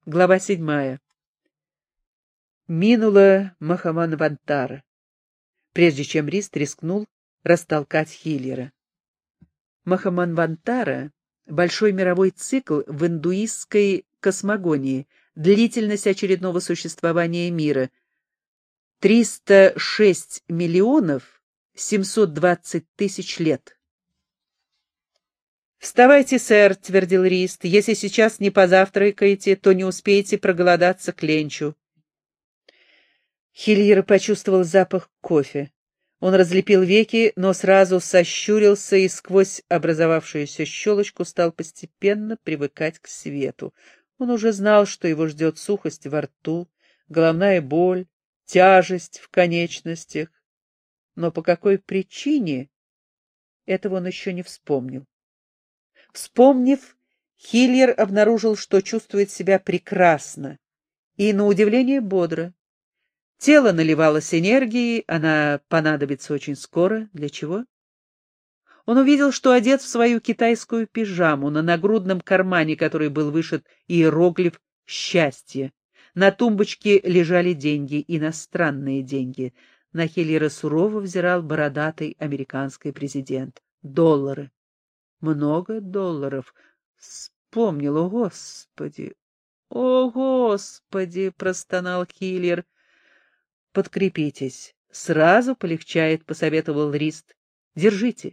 Глава 7. Минула Махаманвантара, прежде чем Рист рискнул растолкать Хиллера. Махаманвантара — большой мировой цикл в индуистской космогонии, длительность очередного существования мира — 306 миллионов 720 тысяч лет. «Вставайте, сэр», — твердил Рист, — «если сейчас не позавтракаете, то не успеете проголодаться к ленчу». Хиллер почувствовал запах кофе. Он разлепил веки, но сразу сощурился и сквозь образовавшуюся щелочку стал постепенно привыкать к свету. Он уже знал, что его ждет сухость во рту, головная боль, тяжесть в конечностях. Но по какой причине, этого он еще не вспомнил. Вспомнив, Хиллер обнаружил, что чувствует себя прекрасно и, на удивление, бодро. Тело наливалось энергией, она понадобится очень скоро. Для чего? Он увидел, что одет в свою китайскую пижаму, на нагрудном кармане, который был вышит иероглиф «Счастье». На тумбочке лежали деньги, иностранные деньги. На Хиллера сурово взирал бородатый американский президент. Доллары. Много долларов. Вспомнил, о Господи! О Господи! Простонал Хиллер. Подкрепитесь. Сразу полегчает, посоветовал Рист. Держите.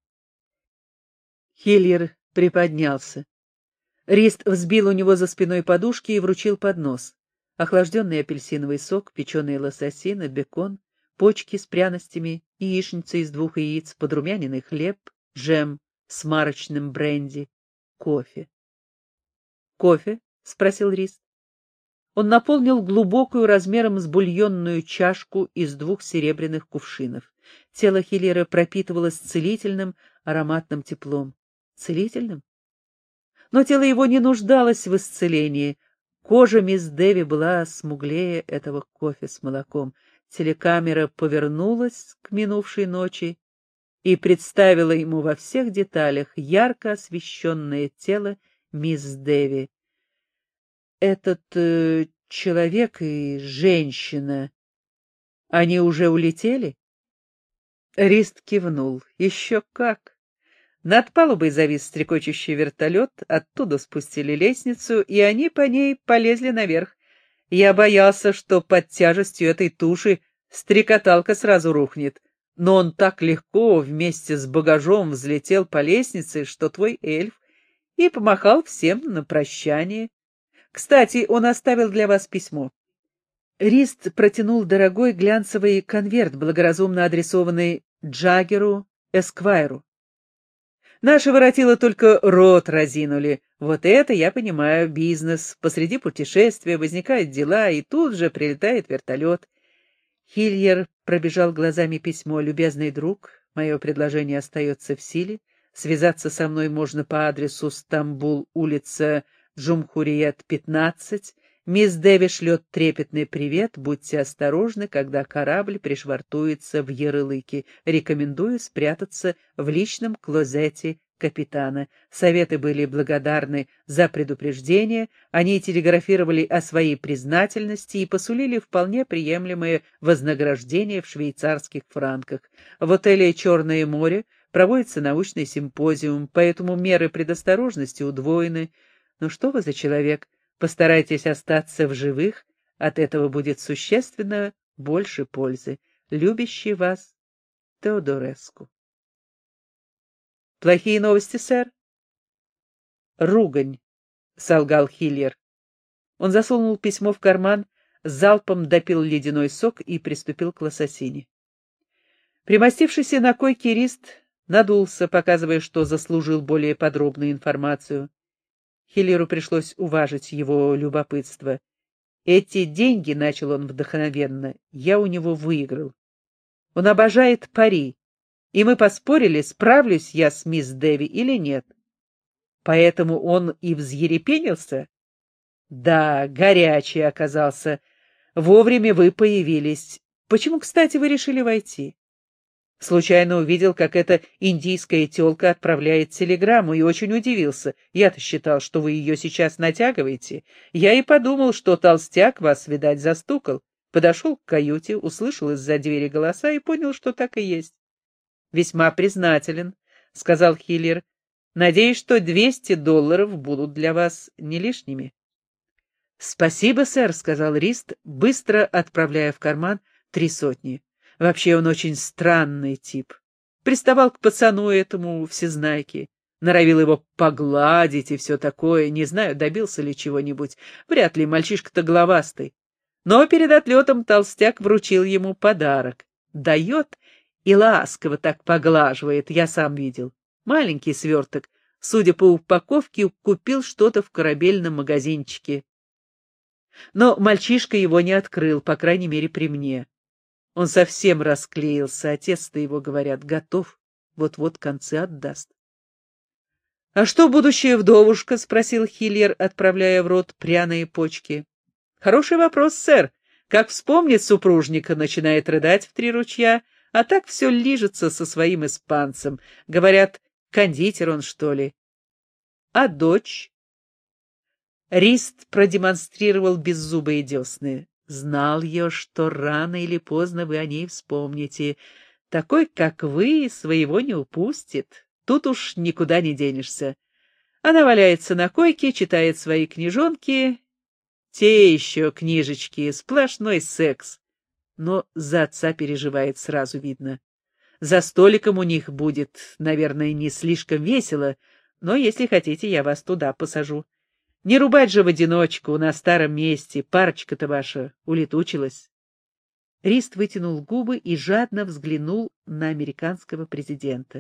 Хиллер приподнялся. Рист взбил у него за спиной подушки и вручил поднос. Охлажденный апельсиновый сок, печеные лососины, бекон, почки с пряностями, яичница из 2 яиц, подрумяненный хлеб, джем с марочным бренди, кофе. «Кофе?» — спросил Рист. Он наполнил глубокую размером с бульонную чашку из 2 серебряных кувшинов. Тело Хиллера пропитывалось целительным ароматным теплом. Целительным? Но тело его не нуждалось в исцелении. Кожа мисс Дэви была смуглее этого кофе с молоком. Телекамера повернулась к минувшей ночи и представила ему во всех деталях ярко освещенное тело мисс Дэви. Этот человек и женщина, они уже улетели? Рист кивнул. Еще как. Над палубой завис стрекочущий вертолет, оттуда спустили лестницу, и они по ней полезли наверх. Я боялся, что под тяжестью этой туши стрекоталка сразу рухнет, но он так легко вместе с багажом взлетел по лестнице, что твой эльф и помахал всем на прощание. Кстати, он оставил для вас письмо. Рист протянул дорогой глянцевый конверт, благоразумно адресованный Джаггеру Эсквайру. Наши воротила только рот разинули. Вот это, я понимаю, бизнес. Посреди путешествия возникают дела, и тут же прилетает вертолет. Хиллер пробежал глазами письмо. «Любезный друг, мое предложение остается в силе. Связаться со мной можно по адресу Стамбул, улица Джумхуриет, 15. Мисс Дэви шлет трепетный привет. Будьте осторожны, когда корабль пришвартуется в Ярлыке. Рекомендую спрятаться в личном клозете капитана». Советы были благодарны за предупреждение, они телеграфировали о своей признательности и посулили вполне приемлемое вознаграждение в швейцарских франках. В отеле «Черное море» проводится научный симпозиум, поэтому меры предосторожности удвоены. Ну что вы за человек? Постарайтесь остаться в живых, от этого будет существенно больше пользы. Любящий вас Теодореску. Плохие новости, сэр? Ругань, солгал Хиллер. Он засунул письмо в карман, залпом допил ледяной сок и приступил к лососине. Примостившийся на койке Рист надулся, показывая, что заслужил более подробную информацию. Хиллеру пришлось уважить его любопытство. «Эти деньги, — начал он вдохновенно, — я у него выиграл. Он обожает пари, и мы поспорили, справлюсь я с мисс Дэви или нет. Поэтому он и взъерепенился? Да, горячий оказался. Вовремя вы появились. Почему, кстати, вы решили войти?» Случайно увидел, как эта индийская тёлка отправляет телеграмму, и очень удивился. Я-то считал, что вы ее сейчас натягиваете. Я и подумал, что толстяк вас, видать, застукал. Подошел к каюте, услышал из-за двери голоса и понял, что так и есть. «Весьма признателен», — сказал Хиллер. «Надеюсь, что $200 будут для вас не лишними». «Спасибо, сэр», — сказал Рист, быстро отправляя в карман 300. Вообще он очень странный тип. Приставал к пацану этому всезнайке, норовил его погладить и все такое. Не знаю, добился ли чего-нибудь. Вряд ли, мальчишка-то головастый. Но перед отлетом толстяк вручил ему подарок. Дает и ласково так поглаживает, я сам видел. Маленький сверток, судя по упаковке, купил что-то в корабельном магазинчике. Но мальчишка его не открыл, по крайней мере, при мне. Он совсем расклеился, отец-то его, говорят, готов, вот-вот концы отдаст. — А что будущая вдовушка? — спросил Хиллер, отправляя в рот пряные почки. — Хороший вопрос, сэр. Как вспомнит супружника, начинает рыдать в 3 ручья, а так все лижется со своим испанцем. Говорят, кондитер он, что ли. — А дочь? Рист продемонстрировал беззубые десны. Знал я, что рано или поздно вы о ней вспомните. Такой, как вы, своего не упустит. Тут уж никуда не денешься. Она валяется на койке, читает свои книжонки. Те еще книжечки, сплошной секс. Но за отца переживает, сразу видно. За столиком у них будет, наверное, не слишком весело, но если хотите, я вас туда посажу. Не рубать же в одиночку на старом месте, парочка-то ваша улетучилась. Рист вытянул губы и жадно взглянул на американского президента.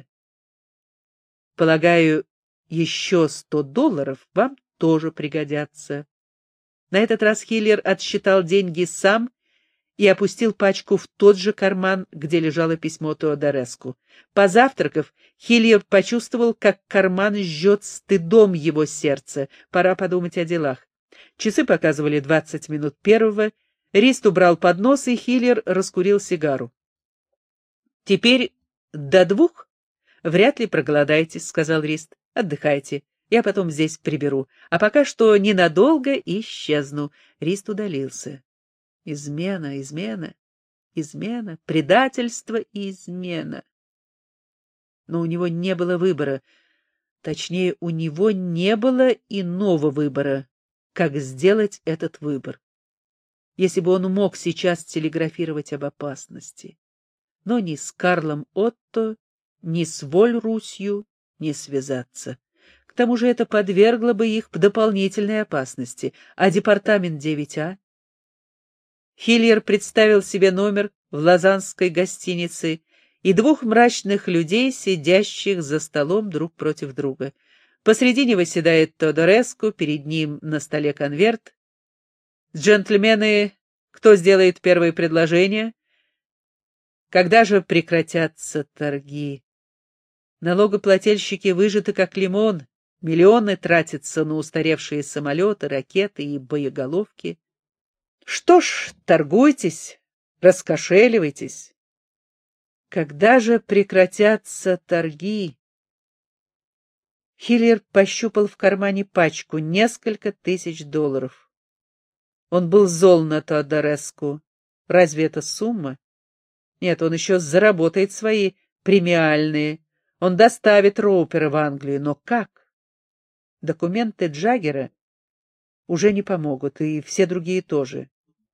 Полагаю, еще $100 вам тоже пригодятся. На этот раз Хиллер отсчитал деньги сам и опустил пачку в тот же карман, где лежало письмо Теодореску. Позавтракав, Хиллер почувствовал, как карман жжет стыдом его сердце. Пора подумать о делах. Часы показывали 20 минут первого. Рист убрал поднос, и Хиллер раскурил сигару. — Теперь до 2 вряд ли проголодаетесь, — сказал Рист. — Отдыхайте. Я потом здесь приберу. А пока что ненадолго исчезну. Рист удалился. Измена, измена, измена, предательство и измена. Но у него не было выбора. Точнее, у него не было иного выбора, как сделать этот выбор. Если бы он мог сейчас телеграфировать об опасности. Но ни с Карлом Отто, ни с Воль-Русью не связаться. К тому же это подвергло бы их дополнительной опасности. А департамент 9А? Хиллер представил себе номер в лозаннской гостинице и 2 мрачных людей, сидящих за столом друг против друга. Посредине восседает Теодореску, перед ним на столе конверт. «Джентльмены, кто сделает первое предложение? Когда же прекратятся торги? Налогоплательщики выжаты как лимон, миллионы тратятся на устаревшие самолеты, ракеты и боеголовки. Что ж, торгуйтесь, раскошеливайтесь. Когда же прекратятся торги?» Хиллер пощупал в кармане пачку, несколько тысяч долларов. Он был зол на Теодореску. Разве это сумма? Нет, он еще заработает свои премиальные. Он доставит Роупера в Англию. Но как? Документы Джаггера уже не помогут, и все другие тоже.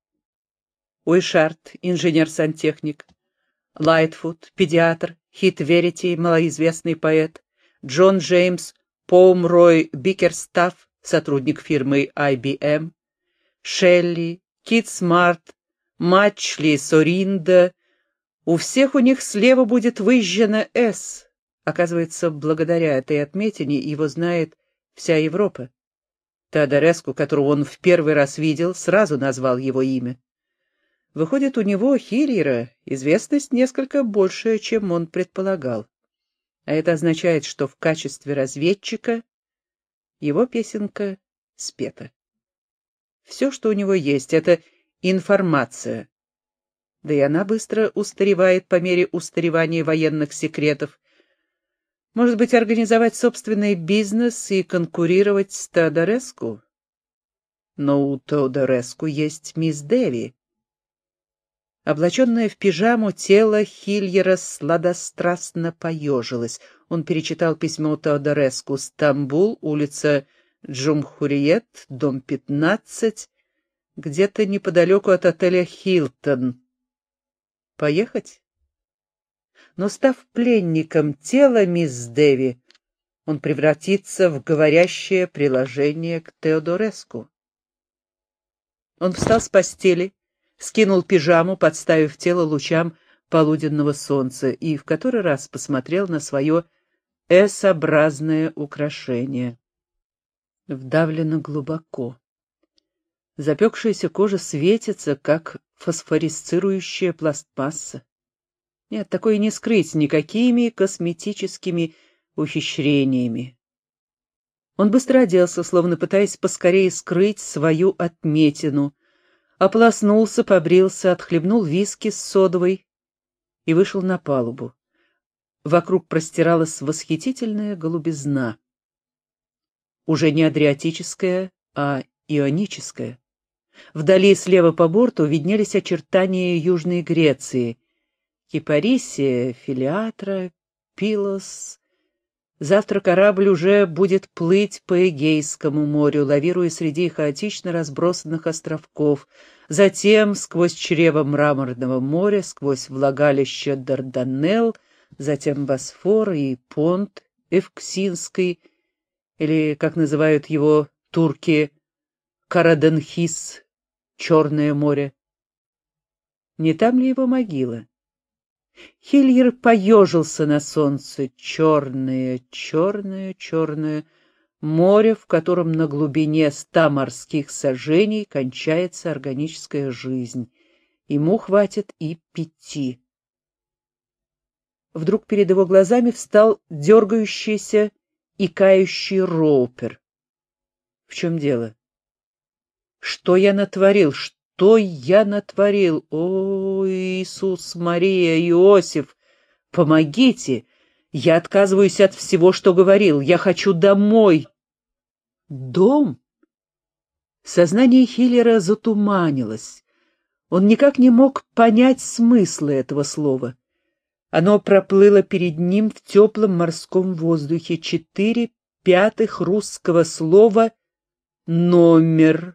Уишард, инженер-сантехник, Лайтфуд, педиатр, Хит Верити, малоизвестный поэт, Джон Джеймс Поумрой Бикерстафф, сотрудник фирмы IBM, Шелли, Кит Смарт, Матчли Соринда. У всех у них слева будет выжжено «С». Оказывается, благодаря этой отметине его знает вся Европа. Теодореску, которого он в первый раз видел, сразу назвал его имя. Выходит, у него, Хиллера, известность несколько большая, чем он предполагал. А это означает, что в качестве разведчика его песенка спета. Все, что у него есть, — это информация. Да и она быстро устаревает по мере устаревания военных секретов. Может быть, организовать собственный бизнес и конкурировать с Теодореску? Но у Теодореску есть мисс Дэви. Облаченное в пижаму тело Хильера сладострастно поежилось. Он перечитал письмо Теодореску: Стамбул, улица Джумхуриет, дом 15, где-то неподалеку от отеля «Хилтон». Поехать? Но, став пленником тела мисс Дэви, он превратится в говорящее приложение к Теодореску. Он встал с постели, скинул пижаму, подставив тело лучам полуденного солнца, и в который раз посмотрел на свое S-образное украшение. Вдавлено глубоко. Запекшаяся кожа светится, как фосфорисцирующая пластмасса. Нет, такое не скрыть никакими косметическими ухищрениями. Он быстро оделся, словно пытаясь поскорее скрыть свою отметину, ополоснулся, побрился, отхлебнул виски с содовой и вышел на палубу. Вокруг простиралась восхитительная голубизна. Уже не адриатическая, а ионическая. Вдали слева по борту виднелись очертания Южной Греции. Кипарисия, Филиатра, Пилос. Завтра корабль уже будет плыть по Эгейскому морю, лавируя среди хаотично разбросанных островков, затем сквозь чрево Мраморного моря, сквозь влагалище Дарданелл, затем Босфор и Понт Эвксинский, или, как называют его турки, Караденхис, Черное море. Не там ли его могила? Хильер поежился на солнце. Черное, черное, черное море, в котором на глубине 100 морских саженей кончается органическая жизнь. Ему хватит и 5. Вдруг перед его глазами встал дергающийся и кающий Роупер. В чем дело? Что я натворил? Что я натворил? О, Иисус, Мария, Иосиф, помогите! Я отказываюсь от всего, что говорил. Я хочу домой. Дом? Сознание Хиллера затуманилось. Он никак не мог понять смысла этого слова. Оно проплыло перед ним в теплом морском воздухе. 4/5 русского слова «номер».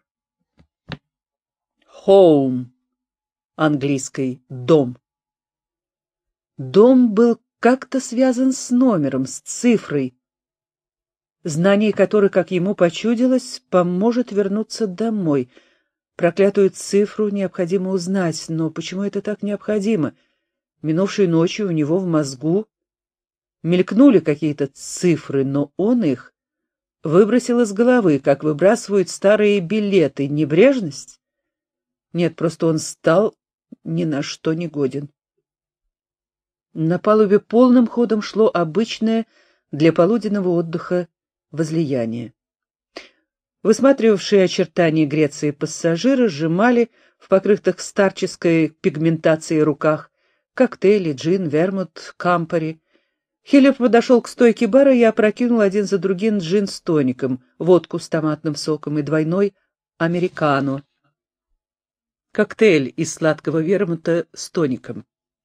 Home, английский «дом». Дом был как-то связан с номером, с цифрой, знание которой, как ему почудилось, поможет вернуться домой. Проклятую цифру необходимо узнать, но почему это так необходимо? Минувшей ночью у него в мозгу мелькнули какие-то цифры, но он их выбросил из головы, как выбрасывают старые билеты. Небрежность? Нет, просто он стал ни на что не годен. На палубе полным ходом шло обычное для полуденного отдыха возлияние. Высматривавшие очертания Греции пассажиры сжимали в покрытых старческой пигментацией руках коктейли, джин, вермут, кампари. Хиллер подошел к стойке бара и опрокинул один за другим джин с тоником, водку с томатным соком и двойной американо. Коктейль из сладкого вермута с тоником.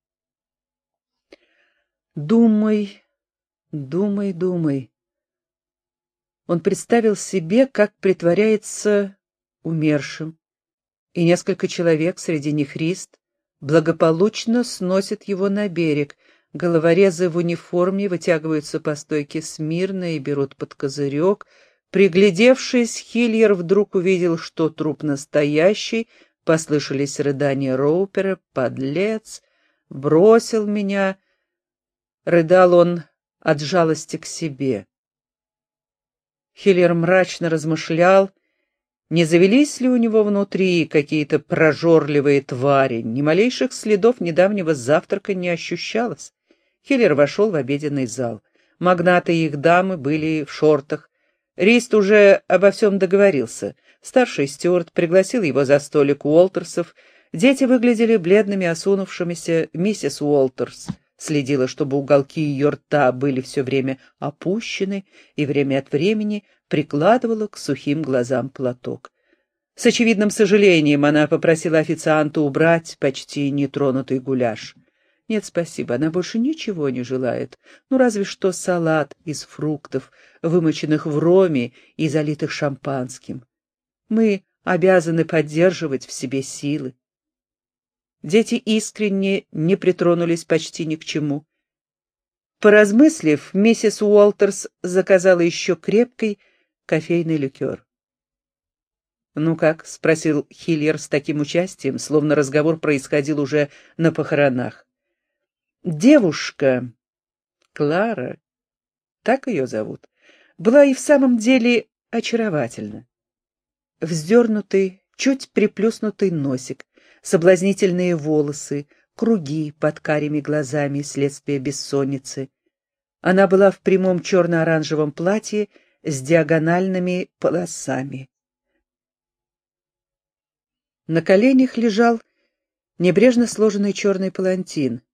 Думай, думай, думай. Он представил себе, как притворяется умершим, и несколько человек, среди них Христ, благополучно сносят его на берег. Головорезы в униформе вытягиваются по стойке смирно и берут под козырек. Приглядевшись, Хильер вдруг увидел, что труп настоящий. Послышались рыдания Роупера. «Подлец! Бросил меня!» Рыдал он от жалости к себе. Хиллер мрачно размышлял, не завелись ли у него внутри какие-то прожорливые твари. Ни малейших следов недавнего завтрака не ощущалось. Хиллер вошел в обеденный зал. Магнаты и их дамы были в шортах. Рист уже обо всем договорился. Старший стюард пригласил его за столик Уолтерсов. Дети выглядели бледными, осунувшимися. Миссис Уолтерс следила, чтобы уголки ее рта были все время опущены, и время от времени прикладывала к сухим глазам платок. С очевидным сожалением она попросила официанта убрать почти нетронутый гуляш. Нет, спасибо, она больше ничего не желает, ну разве что салат из фруктов, вымоченных в роме и залитых шампанским. Мы обязаны поддерживать в себе силы. Дети искренне не притронулись почти ни к чему. Поразмыслив, миссис Уолтерс заказала еще крепкий кофейный ликер. «Ну как?» — спросил Хиллер с таким участием, словно разговор происходил уже на похоронах. Девушка, Клара, так ее зовут, была и в самом деле очаровательна. Вздернутый, чуть приплюснутый носик, соблазнительные волосы, круги под карими глазами, следствие бессонницы. Она была в прямом черно-оранжевом платье с диагональными полосами. На коленях лежал небрежно сложенный черный палантин.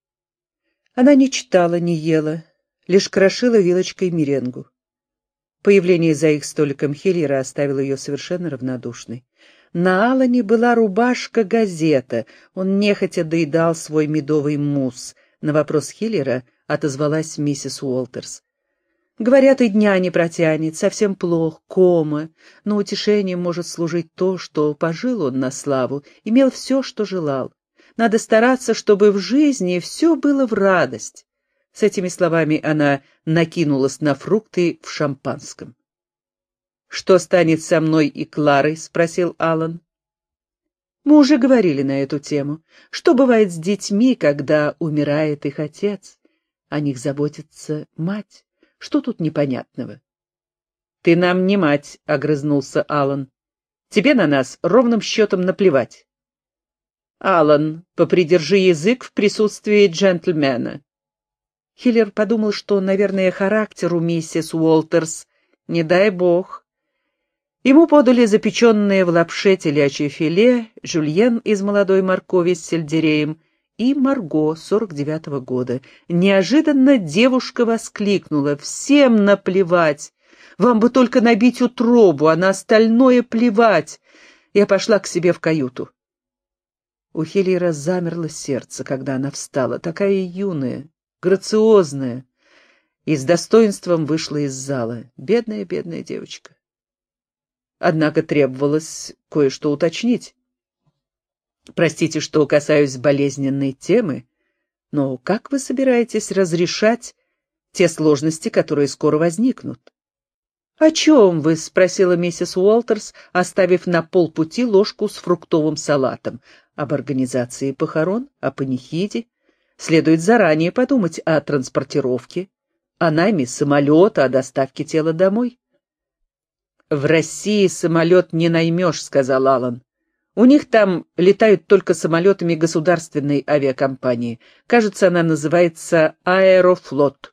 Она не читала, не ела, лишь крошила вилочкой меренгу. Появление за их столиком Хиллера оставило ее совершенно равнодушной. На Алане была рубашка-газета, он нехотя доедал свой медовый мусс. На вопрос Хиллера отозвалась миссис Уолтерс. «Говорят, и дня не протянет, совсем плох, кома, но утешением может служить то, что пожил он на славу, имел все, что желал. Надо стараться, чтобы в жизни все было в радость». С этими словами она накинулась на фрукты в шампанском. «Что станет со мной и Кларой?» — спросил Аллан. «Мы уже говорили на эту тему. Что бывает с детьми, когда умирает их отец? О них заботится мать. Что тут непонятного?» «Ты нам не мать», — огрызнулся Аллан. «Тебе на нас ровным счетом наплевать». «Аллан, попридержи язык в присутствии джентльмена». Хиллер подумал, что, наверное, характер у миссис Уолтерс, не дай бог. Ему подали запеченное в лапше телячье филе, жюльен из молодой моркови с сельдереем и Марго 49-го года. Неожиданно девушка воскликнула: «Всем наплевать! Вам бы только набить утробу, а на остальное плевать!» Я пошла к себе в каюту. У Хиллера замерло сердце, когда она встала, такая юная, грациозная, и с достоинством вышла из зала. Бедная, бедная девочка. Однако требовалось кое-что уточнить. «Простите, что касаюсь болезненной темы, но как вы собираетесь разрешать те сложности, которые скоро возникнут?» «О чем вы?» — спросила миссис Уолтерс, оставив на полпути ложку с фруктовым салатом. «Об организации похорон, о панихиде. Следует заранее подумать о транспортировке, о найме самолета, о доставке тела домой». «В России самолет не наймешь», — сказал Аллан. «У них там летают только самолетами государственной авиакомпании. Кажется, она называется «Аэрофлот».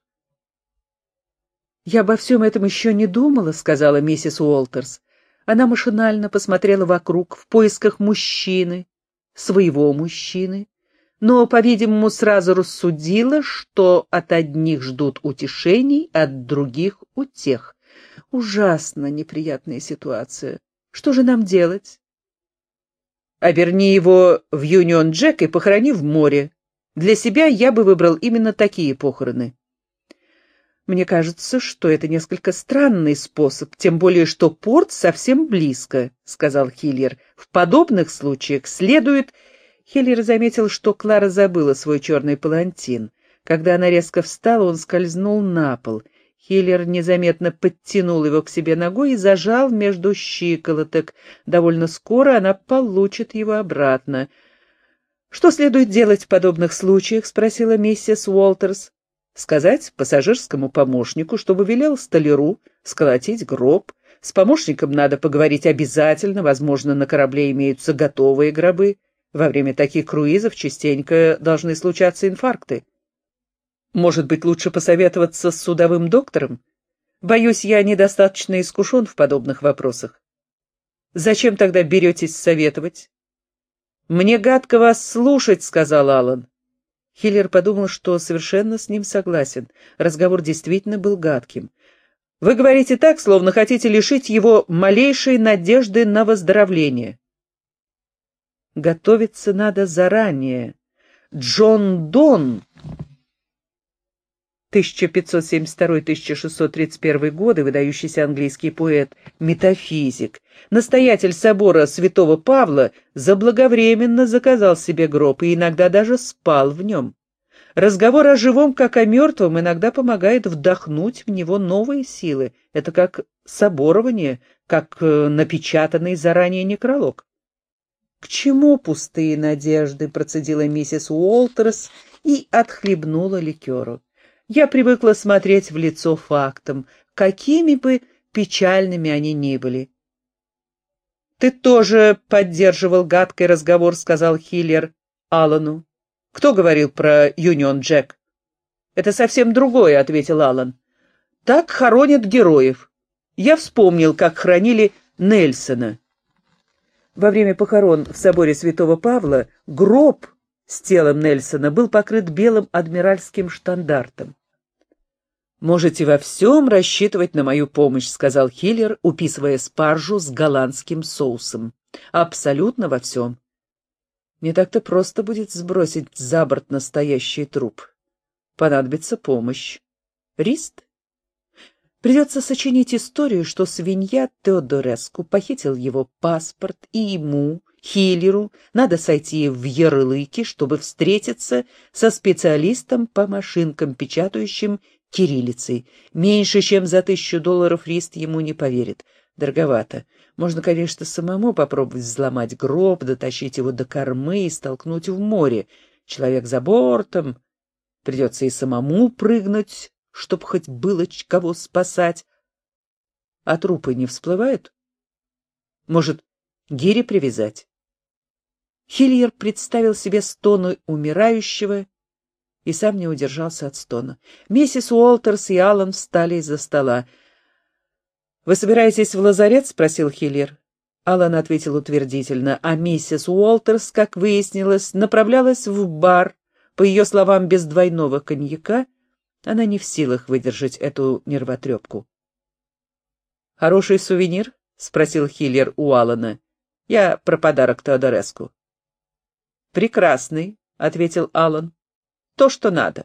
«Я обо всем этом еще не думала», — сказала миссис Уолтерс. Она машинально посмотрела вокруг в поисках мужчины, своего мужчины, но, по-видимому, сразу рассудила, что от одних ждут утешений, от других — утех. Ужасно неприятная ситуация. Что же нам делать? «Оберни его в Юнион Джек и похорони в море. Для себя я бы выбрал именно такие похороны». «Мне кажется, что это несколько странный способ, тем более что порт совсем близко», — сказал Хиллер. «В подобных случаях следует...» Хиллер заметил, что Клара забыла свой черный палантин. Когда она резко встала, он скользнул на пол. Хиллер незаметно подтянул его к себе ногой и зажал между щиколоток. Довольно скоро она получит его обратно. «Что следует делать в подобных случаях?» — спросила миссис Уолтерс. «Сказать пассажирскому помощнику, чтобы велел столяру сколотить гроб. С помощником надо поговорить обязательно, возможно, на корабле имеются готовые гробы. Во время таких круизов частенько должны случаться инфаркты. Может быть, лучше посоветоваться с судовым доктором? Боюсь, я недостаточно искушен в подобных вопросах. Зачем тогда беретесь советовать?» «Мне гадко вас слушать», — сказал Аллан. Хиллер подумал, что совершенно с ним согласен. Разговор действительно был гадким. «Вы говорите так, словно хотите лишить его малейшей надежды на выздоровление». «Готовиться надо заранее. Джон Донн, 1572-1631 годы, выдающийся английский поэт, метафизик, настоятель собора святого Павла, заблаговременно заказал себе гроб и иногда даже спал в нем. Разговор о живом, как о мертвом, иногда помогает вдохнуть в него новые силы. Это как соборование, как напечатанный заранее некролог. «К чему пустые надежды?» — процедила миссис Уолтерс и отхлебнула ликеру. «Я привыкла смотреть в лицо фактам, какими бы печальными они ни были». «Ты тоже поддерживал гадкий разговор», — сказал Хиллер Аллану. «Кто говорил про Юнион Джек?» «Это совсем другое», — ответил Аллан. «Так хоронят героев. Я вспомнил, как хоронили Нельсона». Во время похорон в соборе святого Павла гроб с телом Нельсона был покрыт белым адмиральским штандартом. «Можете во всем рассчитывать на мою помощь», — сказал Хиллер, уписывая спаржу с голландским соусом. «Абсолютно во всем. Не так-то просто будет сбросить за борт настоящий труп. Понадобится помощь. Рист? Придется сочинить историю, что свинья Теодореску похитил его паспорт, и ему, Хиллеру, надо сойти в ярлыки, чтобы встретиться со специалистом по машинкам, печатающим кириллицей. Меньше чем за $1000 Рист ему не поверит. Дороговато. Можно, конечно, самому попробовать взломать гроб, дотащить его до кормы и столкнуть в море. Человек за бортом. Придется и самому прыгнуть, чтоб хоть было кого спасать. А трупы не всплывают? Может, гири привязать? Хиллер представил себе стоны умирающего и сам не удержался от стона. Миссис Уолтерс и Аллан встали из-за стола. «Вы собираетесь в лазарет?» — спросил Хиллер. Аллан ответил утвердительно, а миссис Уолтерс, как выяснилось, направлялась в бар. По ее словам, без двойного коньяка она не в силах выдержать эту нервотрепку. «Хороший сувенир?» — спросил Хиллер у Аллана. «Я про подарок Теодореску». «Прекрасный», — ответил Аллан. «То, что надо».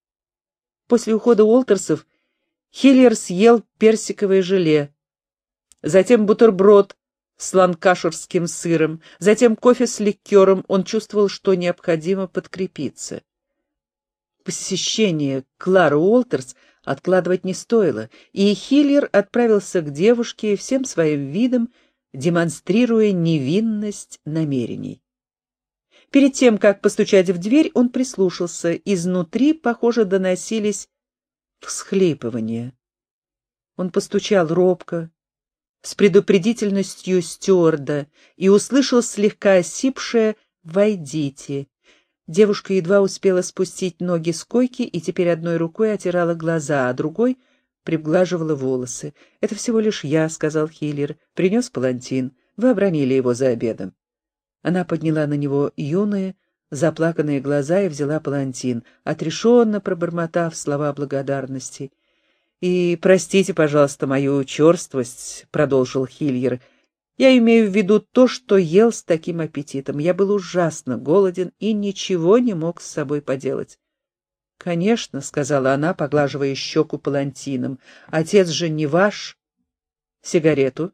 После ухода Уолтерсов Хиллер съел персиковое желе, затем бутерброд с ланкаширским сыром, затем кофе с ликером. Он чувствовал, что необходимо подкрепиться. Посещение Клары Уолтерс откладывать не стоило, и Хиллер отправился к девушке всем своим видом, демонстрируя невинность намерений. Перед тем, как постучать в дверь, он прислушался. Изнутри, похоже, доносились всхлипывания. Он постучал робко, с предупредительностью стюарда, и услышал слегка осипшее «Войдите». Девушка едва успела спустить ноги с койки и теперь одной рукой отирала глаза, а другой приглаживала волосы. «Это всего лишь я», — сказал Хиллер. «Принес палантин. Вы обронили его за обедом». Она подняла на него юные, заплаканные глаза и взяла палантин, отрешенно пробормотав слова благодарности. «И простите, пожалуйста, мою черствость», — продолжил Хиллер. «Я имею в виду то, что ел с таким аппетитом. Я был ужасно голоден и ничего не мог с собой поделать». «Конечно», — сказала она, поглаживая щеку палантином. «Отец же не ваш. Сигарету?»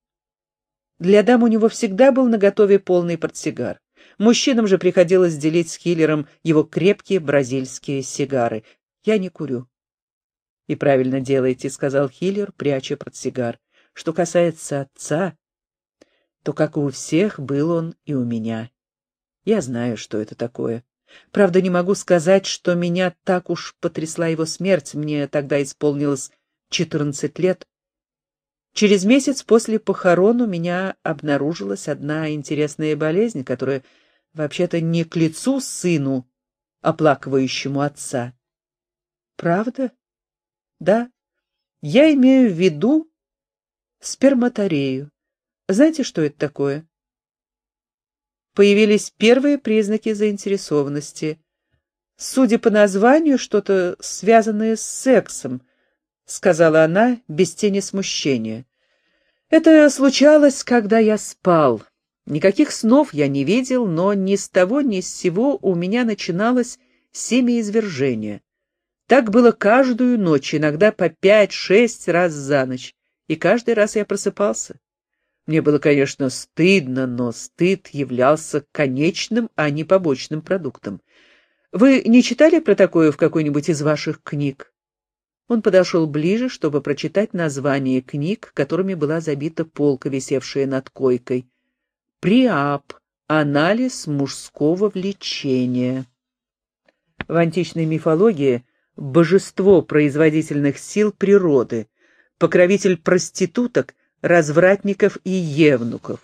Для дам у него всегда был наготове полный портсигар. Мужчинам же приходилось делить с Хиллером его крепкие бразильские сигары. «Я не курю». «И правильно делаете», — сказал Хиллер, пряча портсигар. «Что касается отца, то, как и у всех, был он и у меня. Я знаю, что это такое. Правда, не могу сказать, что меня так уж потрясла его смерть. Мне тогда исполнилось 14 лет. Через месяц после похорон у меня обнаружилась одна интересная болезнь, которая вообще-то не к лицу сыну, оплакивающему отца». «Правда?» «Да. Я имею в виду сперматорею. Знаете, что это такое?» появились первые признаки заинтересованности. «Судя по названию, что-то связанное с сексом», — сказала она без тени смущения. «Это случалось, когда я спал. Никаких снов я не видел, но ни с того ни с сего у меня начиналось семяизвержение. Так было каждую ночь, иногда по 5-6 раз за ночь, и каждый раз я просыпался. Мне было, конечно, стыдно, но стыд являлся конечным, а не побочным продуктом. Вы не читали про такое в какой-нибудь из ваших книг?» Он подошел ближе, чтобы прочитать название книг, которыми была забита полка, висевшая над койкой. «Приап. Анализ мужского влечения». В античной мифологии божество производительных сил природы, покровитель проституток, развратников и евнуков.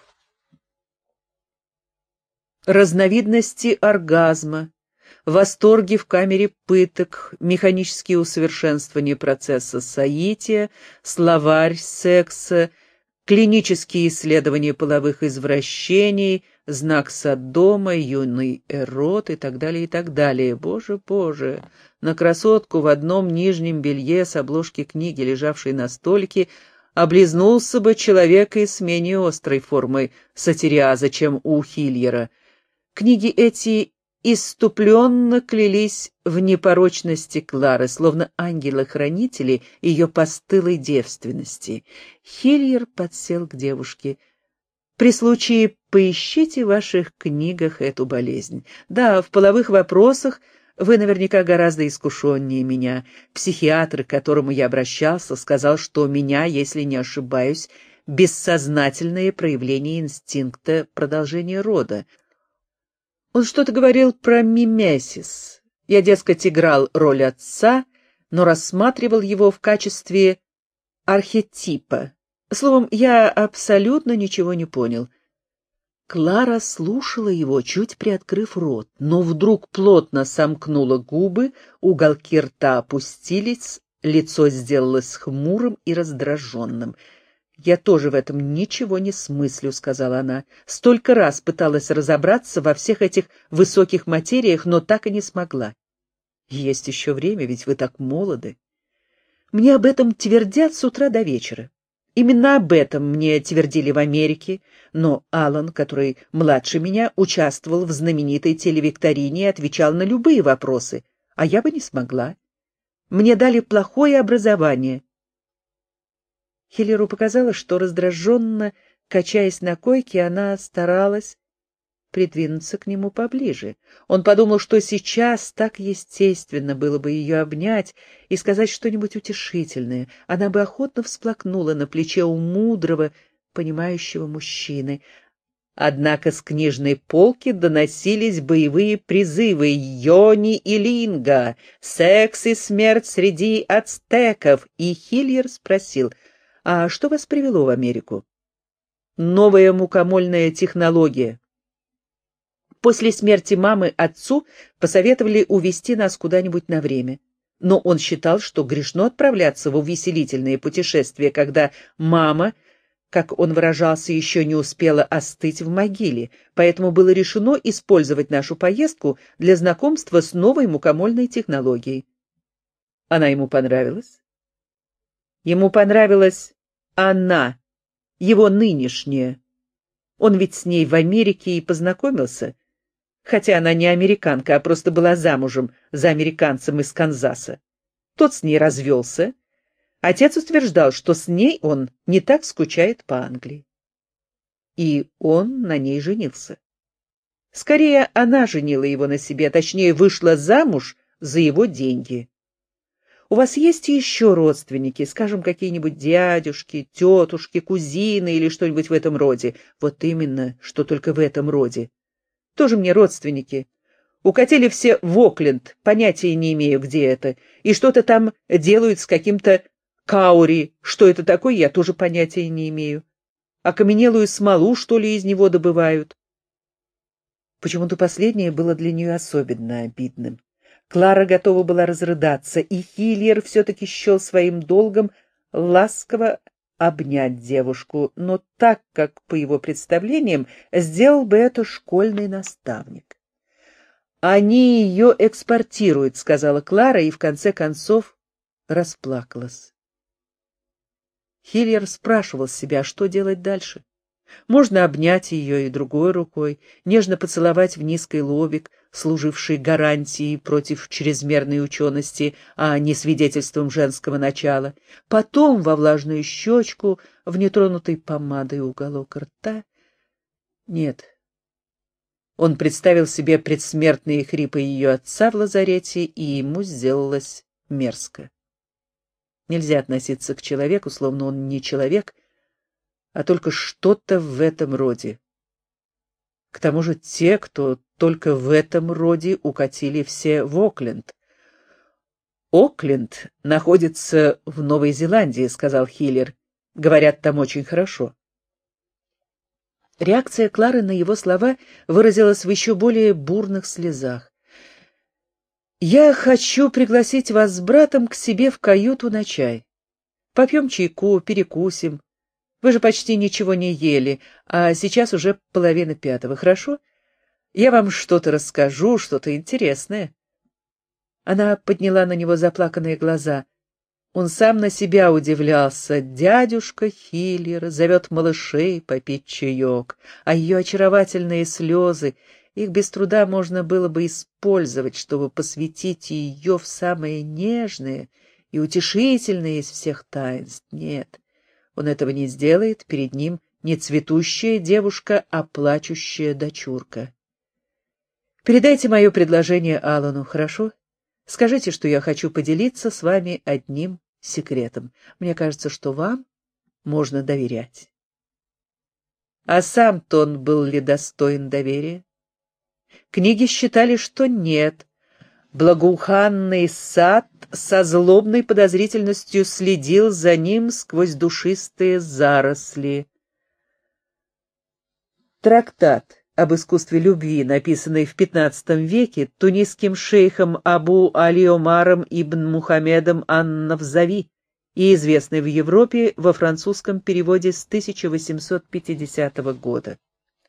Разновидности оргазма, восторги в камере пыток, механические усовершенствования процесса соития, словарь секса, клинические исследования половых извращений, знак Содома, юный эрот и так далее, и так далее. Боже, боже! На красотку в одном нижнем белье с обложки книги, лежавшей на столике, облизнулся бы человек и с менее острой формой сатириаза, чем у Хильера. Книги эти исступленно клялись в непорочности Клары, словно ангелы-хранители ее постылой девственности. Хильер подсел к девушке. «При случае поищите в ваших книгах эту болезнь. Да, в половых вопросах вы наверняка гораздо искушеннее меня. Психиатр, к которому я обращался, сказал, что у меня, если не ошибаюсь, бессознательное проявление инстинкта продолжения рода. Он что-то говорил про мимесис. Я, дескать, играл роль отца, но рассматривал его в качестве архетипа. Словом, я абсолютно ничего не понял». Клара слушала его, чуть приоткрыв рот, но вдруг плотно сомкнула губы, уголки рта опустились, лицо сделалось хмурым и раздраженным. «Я тоже в этом ничего не смыслю», — сказала она. «Столько раз пыталась разобраться во всех этих высоких материях, но так и не смогла. Есть еще время, ведь вы так молоды. Мне об этом твердят с утра до вечера. Именно об этом мне твердили в Америке, но Аллан, который младше меня, участвовал в знаменитой телевикторине и отвечал на любые вопросы, а я бы не смогла. Мне дали плохое образование». Хиллеру показалось, что раздраженно, качаясь на койке, она старалась придвинуться к нему поближе. Он подумал, что сейчас так естественно было бы ее обнять и сказать что-нибудь утешительное. Она бы охотно всплакнула на плече у мудрого, понимающего мужчины. Однако с книжной полки доносились боевые призывы «Йони и Линга», «Секс и смерть среди ацтеков», и Хиллер спросил: «А что вас привело в Америку?» «Новая мукомольная технология. После смерти мамы отцу посоветовали увезти нас куда-нибудь на время. Но он считал, что грешно отправляться в увеселительные путешествия, когда мама, как он выражался, еще не успела остыть в могиле, поэтому было решено использовать нашу поездку для знакомства с новой мукомольной технологией». Она ему понравилась? Ему понравилась она, его нынешняя. Он ведь с ней в Америке и познакомился, хотя она не американка, а просто была замужем за американцем из Канзаса. Тот с ней развелся. Отец утверждал, что с ней он не так скучает по Англии. И он на ней женился. Скорее, она женила его на себе, точнее, вышла замуж за его деньги. У вас есть еще родственники, скажем, какие-нибудь дядюшки, тетушки, кузины или что-нибудь в этом роде? Вот именно, что только в этом роде. Тоже мне родственники. Укатили все в Окленд, понятия не имею, где это, и что-то там делают с каким-то каури. Что это такое, я тоже понятия не имею. Окаменелую смолу, что ли, из него добывают. Почему-то последнее было для нее особенно обидным. Клара готова была разрыдаться, и Хиллер все-таки счел своим долгом ласково обнять девушку, но так, как, по его представлениям, сделал бы это школьный наставник. «Они ее экспортируют», — сказала Клара, и в конце концов расплакалась. Хиллер спрашивал себя, что делать дальше. Можно обнять ее и другой рукой, нежно поцеловать в низкий лобик, служивший гарантией против чрезмерной учености, а не свидетельством женского начала, потом во влажную щечку, в нетронутый помадой уголок рта. Нет. Он представил себе предсмертные хрипы ее отца в лазарете, и ему сделалось мерзко. Нельзя относиться к человеку, словно он не человек, а только что-то в этом роде. К тому же те, кто только в этом роде, укатили все в Окленд. «Окленд находится в Новой Зеландии», — сказал Хиллер. «Говорят, там очень хорошо». Реакция Клары на его слова выразилась в еще более бурных слезах. «Я хочу пригласить вас с братом к себе в каюту на чай. Попьем чайку, перекусим. Вы же почти ничего не ели, а сейчас уже 4:30, хорошо? Я вам что-то расскажу, что-то интересное». Она подняла на него заплаканные глаза. Он сам на себя удивлялся. Дядюшка Хиллер зовет малышей попить чаек, а ее очаровательные слезы, их без труда можно было бы использовать, чтобы посвятить ее в самое нежное и утешительное из всех таинств. Нет, он этого не сделает, перед ним не цветущая девушка, а плачущая дочурка. «Передайте мое предложение Аллану, хорошо? Скажите, что я хочу поделиться с вами одним секретом. Мне кажется, что вам можно доверять». А сам-то он был ли достоин доверия? Книги считали, что нет. Благоуханный сад со злобной подозрительностью следил за ним сквозь душистые заросли. Трактат об искусстве любви, написанный в XV веке тунисским шейхом Абу Али-Омаром ибн Мухаммедом ан-Навзави и известный в Европе во французском переводе с 1850 года.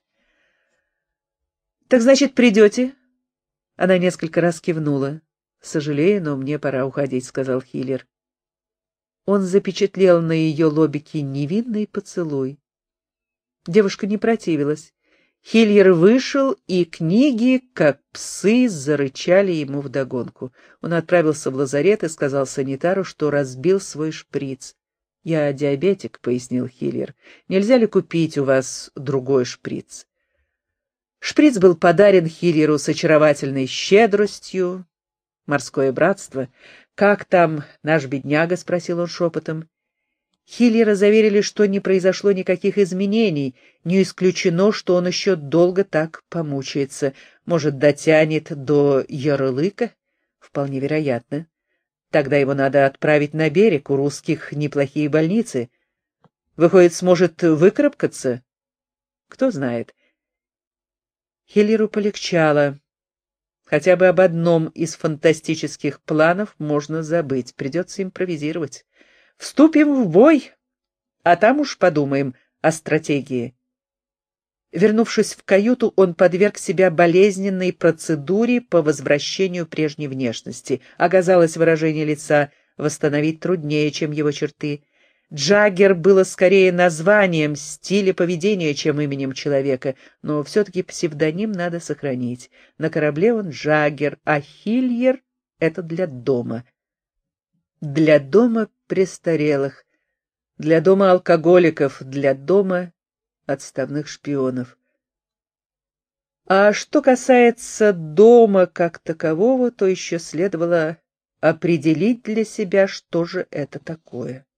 «Так значит, придете?» Она несколько раз кивнула. «Сожалею, но мне пора уходить», — сказал Хиллер. Он запечатлел на ее лобике невинный поцелуй. Девушка не противилась. Хиллер вышел, и книги, как псы, зарычали ему вдогонку. Он отправился в лазарет и сказал санитару, что разбил свой шприц. «Я диабетик», — пояснил Хиллер. «Нельзя ли купить у вас другой шприц?» Шприц был подарен Хиллеру с очаровательной щедростью. Морское братство. «Как там наш бедняга?» — спросил он шепотом. Хиллера заверили, что не произошло никаких изменений, не исключено, что он еще долго так помучается. Может, дотянет до ярлыка? Вполне вероятно. Тогда его надо отправить на берег, у русских неплохие больницы. Выходит, сможет выкарабкаться? Кто знает. Хиллеру полегчало. Хотя бы об одном из фантастических планов можно забыть, придется импровизировать. Вступим в бой, а там уж подумаем о стратегии. Вернувшись в каюту, он подверг себя болезненной процедуре по возвращению прежней внешности. Оказалось, выражение лица восстановить труднее, чем его черты. Джаггер было скорее названием, стиля поведения, чем именем человека, но все-таки псевдоним надо сохранить. На корабле он Джаггер, а Хиллер — это для дома. Для дома престарелых, для дома алкоголиков, для дома отставных шпионов. А что касается дома как такового, то еще следовало определить для себя, что же это такое.